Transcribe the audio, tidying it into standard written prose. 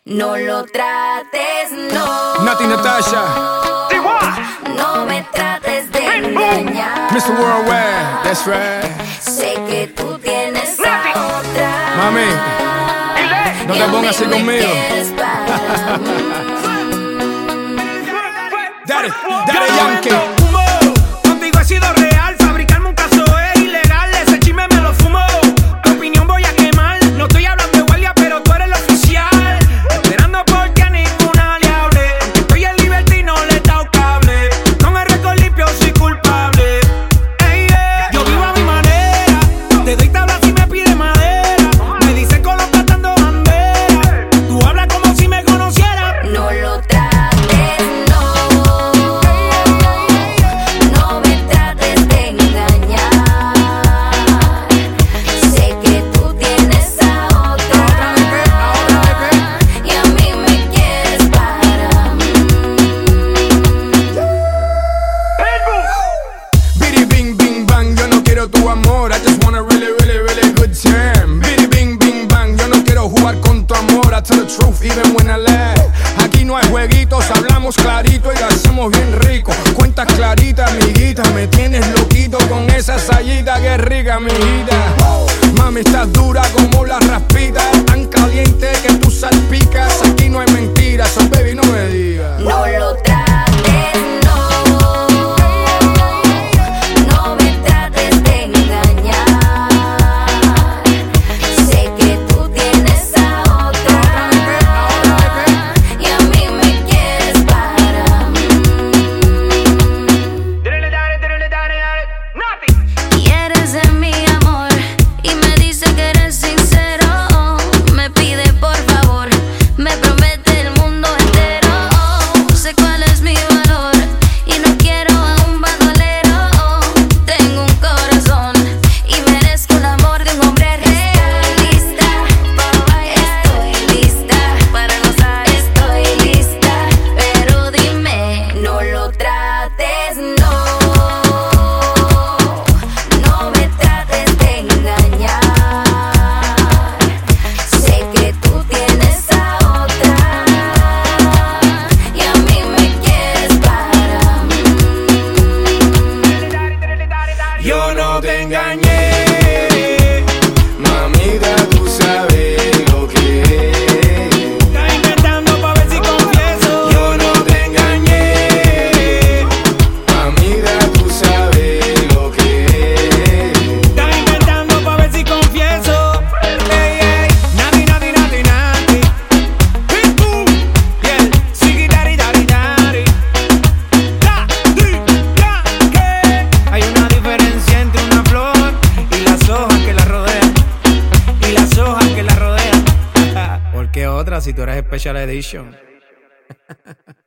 No lo trates, no. Nati Natasha. No me trates de engañar. Mr. Worldwide, that's right. Sé que tú tienes a otra. Mami, no te pongas así conmigo. Daddy Yankee. Contigo he sido real, fabricarme un caso es ilegal. Ese chisme me lo fumo, tu opinión voy a quemar. No estoy hablando de guardia, pero tú eres el oficial. Esperando porque a ninguna le hable. Estoy en libertad y no le he dado cable. Con el récord limpio soy culpable. Hey, yeah. Yo vivo a mi manera, te doy tabla si me pide madera. Me dicen colocando bandera. Tú hablas como si me conocieras. No lo trates, no. No me trates de engañar. Sé que tú tienes a otra. Y a mí me quieres para mí. Biddy bing bing bang, yo no quiero tu amor. I just want a really, really, really good time. Biddy bing bing bang, yo no quiero jugar con tu amor. I tell the truth even when I lie. Aquí no hay jueguitos, hablamos clarito y lo hacemos bien rico. Cuentas claritas, amiguita, me tienes loquito con esa sayita que es rica, amiguita. Mami, estás dura como la raspita, tan caliente que tú salpicas. Aquí no hay mentiras, so baby, no me digas. No lo trates, no. No me trates de engañar. Sé que tú tienes a otra. Y a mí me quieres para mí. Y eres de mi amor. Y me dice que eres sincero. Me pide por favor. Me promete el mundo entero. Sé cuál es mi valor. Y no quiero a un bandolero. Tengo un corazón. Y merezco el amor de un hombre real. Lista, estoy lista. Para gozar estoy lista. Pero dime, no lo trates, no. No me trates de engañar. Sé que tú tienes a otra. Y a mí me quieres para mí. Yo no te engañé, mamita, tú sabes lo que es. Estás inventando pa' ver si confieso. Yo no te engañé, mamita, tú sabes lo que es. Estás inventando pa' ver si confieso. Ey, ey. Nati, nati, nati, nati. Pitbull. Yeah. Siggy, daddy, daddy, daddy. Que hay una diferencia entre una flor y las hojas que la rodean. Y las hojas que la rodean. ¿Por qué otra si tú eres Special Edition?